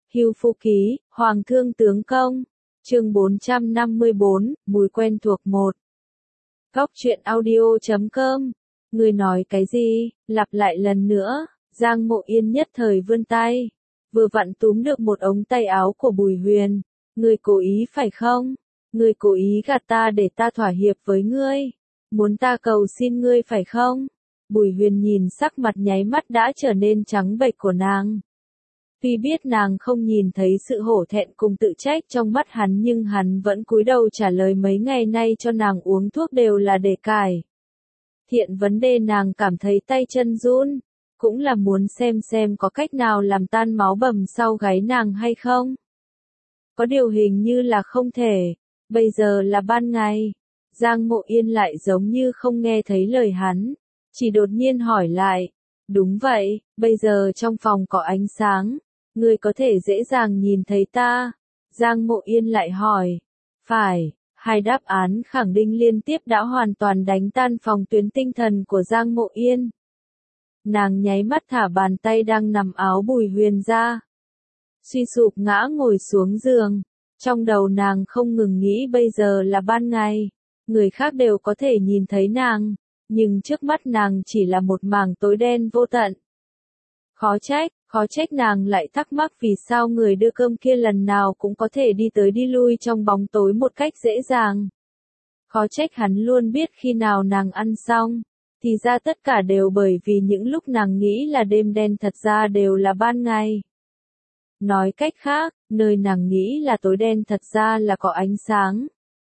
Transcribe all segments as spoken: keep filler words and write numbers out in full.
Hưu Phu Ký, Hoàng Thương Tướng Công. Chương bốn trăm năm mươi bốn, mùi quen thuộc một. Góc truyện audio chấm com. Người nói cái gì? Lặp lại lần nữa. Giang Mộ Yên nhất thời vươn tay, vừa vặn túm được một ống tay áo của Bùi Huyền. Ngươi cố ý phải không? Ngươi cố ý gạt ta để ta thỏa hiệp với ngươi. Muốn ta cầu xin ngươi phải không? Bùi Huyền nhìn sắc mặt nháy mắt đã trở nên trắng bệch của nàng. Tuy biết nàng không nhìn thấy sự hổ thẹn cùng tự trách trong mắt hắn, nhưng hắn vẫn cúi đầu trả lời mấy ngày nay cho nàng uống thuốc đều là để cải thiện vấn đề nàng cảm thấy tay chân run, cũng là muốn xem xem có cách nào làm tan máu bầm sau gáy nàng hay không. Có điều hình như là không thể, bây giờ là ban ngày. Giang Mộ Yên lại giống như không nghe thấy lời hắn, chỉ đột nhiên hỏi lại, đúng vậy, bây giờ trong phòng có ánh sáng, ngươi có thể dễ dàng nhìn thấy ta. Giang Mộ Yên lại hỏi, phải. Hai đáp án khẳng định liên tiếp đã hoàn toàn đánh tan phòng tuyến tinh thần của Giang Mộ Yên. Nàng nháy mắt thả bàn tay đang nằm áo Bùi Huyền ra, suy sụp ngã ngồi xuống giường. Trong đầu nàng không ngừng nghĩ bây giờ là ban ngày, người khác đều có thể nhìn thấy nàng, nhưng trước mắt nàng chỉ là một mảng tối đen vô tận. Khó trách, khó trách nàng lại thắc mắc vì sao người đưa cơm kia lần nào cũng có thể đi tới đi lui trong bóng tối một cách dễ dàng. Khó trách hắn luôn biết khi nào nàng ăn xong, thì ra tất cả đều bởi vì những lúc nàng nghĩ là đêm đen thật ra đều là ban ngày. Nói cách khác, nơi nàng nghĩ là tối đen thật ra là có ánh sáng.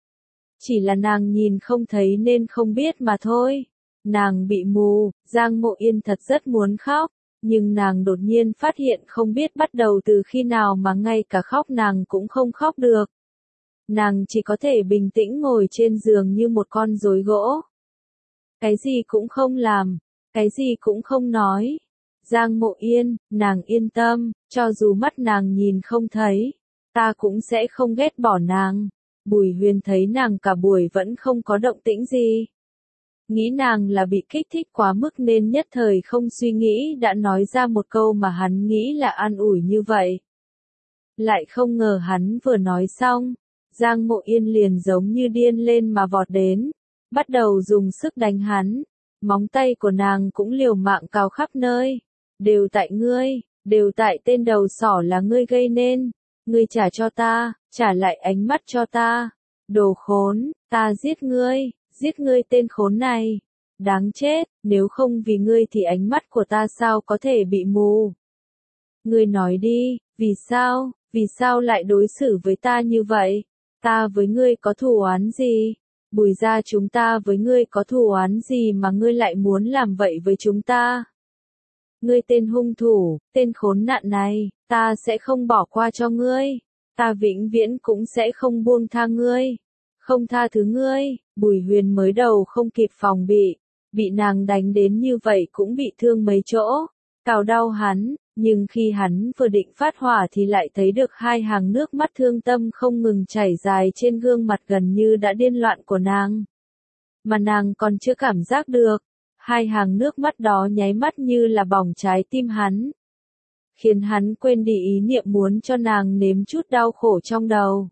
Chỉ là nàng nhìn không thấy nên không biết mà thôi. Nàng bị mù. Giang Mộ Yên thật rất muốn khóc, nhưng nàng đột nhiên phát hiện không biết bắt đầu từ khi nào mà ngay cả khóc nàng cũng không khóc được. Nàng chỉ có thể bình tĩnh ngồi trên giường như một con rối gỗ. Cái gì cũng không làm, cái gì cũng không nói. Giang Mộ Yên, nàng yên tâm, cho dù mắt nàng nhìn không thấy, ta cũng sẽ không ghét bỏ nàng. Bùi Huyền thấy nàng cả buổi vẫn không có động tĩnh gì, nghĩ nàng là bị kích thích quá mức nên nhất thời không suy nghĩ đã nói ra một câu mà hắn nghĩ là an ủi như vậy. Lại không ngờ hắn vừa nói xong, Giang Mộ Yên liền giống như điên lên mà vọt đến, bắt đầu dùng sức đánh hắn. Móng tay của nàng cũng liều mạng cào khắp nơi. Đều tại ngươi, đều tại tên đầu sỏ là ngươi gây nên. Ngươi trả cho ta, trả lại ánh mắt cho ta. Đồ khốn, ta giết ngươi, giết ngươi tên khốn này. Đáng chết, nếu không vì ngươi thì ánh mắt của ta sao có thể bị mù. Ngươi nói đi, vì sao, vì sao lại đối xử với ta như vậy? Ta với ngươi có thù oán gì? Bùi gia chúng ta với ngươi có thù oán gì mà ngươi lại muốn làm vậy với chúng ta? Ngươi tên hung thủ, tên khốn nạn này, ta sẽ không bỏ qua cho ngươi. Ta vĩnh viễn cũng sẽ không buông tha ngươi. Không tha thứ ngươi. Bùi Huyền mới đầu không kịp phòng bị, bị nàng đánh đến như vậy cũng bị thương mấy chỗ, cào đau hắn, nhưng khi hắn vừa định phát hỏa thì lại thấy được hai hàng nước mắt thương tâm không ngừng chảy dài trên gương mặt gần như đã điên loạn của nàng. Mà nàng còn chưa cảm giác được, hai hàng nước mắt đó nháy mắt như là bỏng trái tim hắn, khiến hắn quên đi ý niệm muốn cho nàng nếm chút đau khổ trong đầu.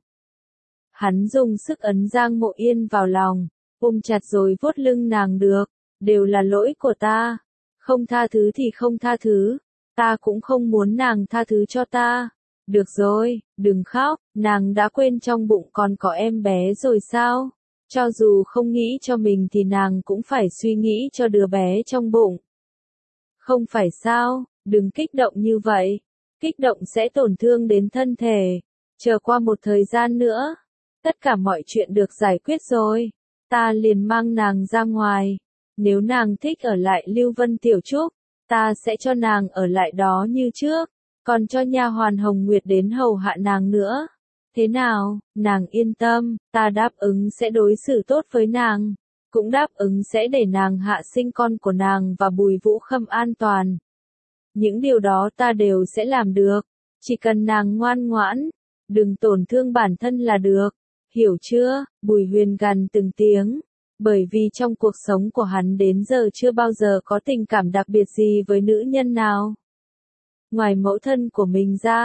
Hắn dùng sức ấn Giang Mộ Yên vào lòng, ôm chặt rồi vuốt lưng nàng được, đều là lỗi của ta, không tha thứ thì không tha thứ, ta cũng không muốn nàng tha thứ cho ta. Được rồi, đừng khóc, nàng đã quên trong bụng còn có em bé rồi sao? Cho dù không nghĩ cho mình thì nàng cũng phải suy nghĩ cho đứa bé trong bụng. Không phải sao, đừng kích động như vậy, kích động sẽ tổn thương đến thân thể. Chờ qua một thời gian nữa, tất cả mọi chuyện được giải quyết rồi, ta liền mang nàng ra ngoài. Nếu nàng thích ở lại Lưu Vân Tiểu Trúc, ta sẽ cho nàng ở lại đó như trước, còn cho nha hoàn Hồng Nguyệt đến hầu hạ nàng nữa. Thế nào, nàng yên tâm, ta đáp ứng sẽ đối xử tốt với nàng, cũng đáp ứng sẽ để nàng hạ sinh con của nàng và Bùi Vũ Khâm an toàn. Những điều đó ta đều sẽ làm được, chỉ cần nàng ngoan ngoãn, đừng tổn thương bản thân là được, hiểu chưa? Bùi Huyền gằn từng tiếng, bởi vì trong cuộc sống của hắn đến giờ chưa bao giờ có tình cảm đặc biệt gì với nữ nhân nào. Ngoài mẫu thân của mình ra,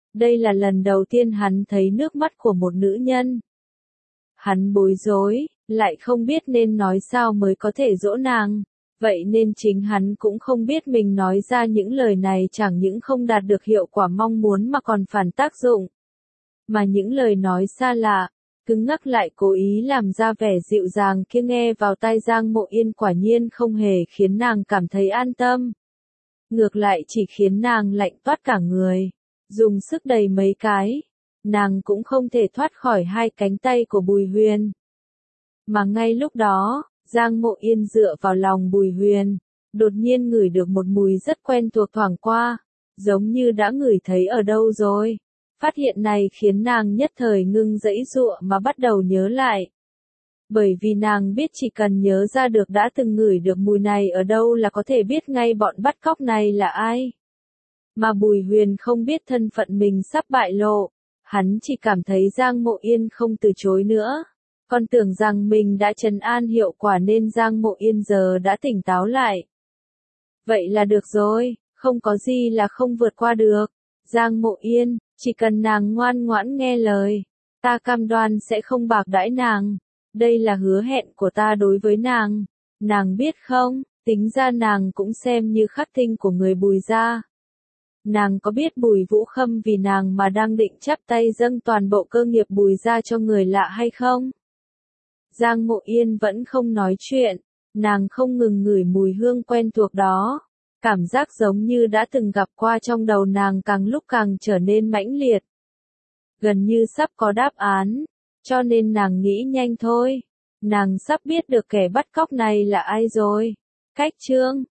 Đây là lần đầu tiên hắn thấy nước mắt của một nữ nhân. Hắn bối rối, lại không biết nên nói sao mới có thể dỗ nàng. Vậy nên chính hắn cũng không biết mình nói ra những lời này chẳng những không đạt được hiệu quả mong muốn mà còn phản tác dụng. Mà những lời nói xa lạ, cứng ngắc lại cố ý làm ra vẻ dịu dàng kia nghe vào tai Giang Mộ Yên quả nhiên không hề khiến nàng cảm thấy an tâm. Ngược lại chỉ khiến nàng lạnh toát cả người, dùng sức đầy mấy cái, nàng cũng không thể thoát khỏi hai cánh tay của Bùi Huyền. Mà ngay lúc đó, Giang Mộ Yên dựa vào lòng Bùi Huyền, đột nhiên ngửi được một mùi rất quen thuộc thoảng qua, giống như đã ngửi thấy ở đâu rồi. Phát hiện này khiến nàng nhất thời ngưng dãy giụa mà bắt đầu nhớ lại. Bởi vì nàng biết chỉ cần nhớ ra được đã từng ngửi được mùi này ở đâu là có thể biết ngay bọn bắt cóc này là ai. Mà Bùi Huyền không biết thân phận mình sắp bại lộ, hắn chỉ cảm thấy Giang Mộ Yên không từ chối nữa. Còn tưởng rằng mình đã trấn an hiệu quả nên Giang Mộ Yên giờ đã tỉnh táo lại. Vậy là được rồi, không có gì là không vượt qua được. Giang Mộ Yên, chỉ cần nàng ngoan ngoãn nghe lời, ta cam đoan sẽ không bạc đãi nàng. Đây là hứa hẹn của ta đối với nàng. Nàng biết không, tính ra nàng cũng xem như khắc tinh của người Bùi gia. Nàng có biết Bùi Vũ Khâm vì nàng mà đang định chắp tay dâng toàn bộ cơ nghiệp Bùi gia cho người lạ hay không? Giang Mộ Yên vẫn không nói chuyện, nàng không ngừng ngửi mùi hương quen thuộc đó. Cảm giác giống như đã từng gặp qua trong đầu nàng càng lúc càng trở nên mãnh liệt. Gần như sắp có đáp án, cho nên nàng nghĩ nhanh thôi. Nàng sắp biết được kẻ bắt cóc này là ai rồi. Cách chương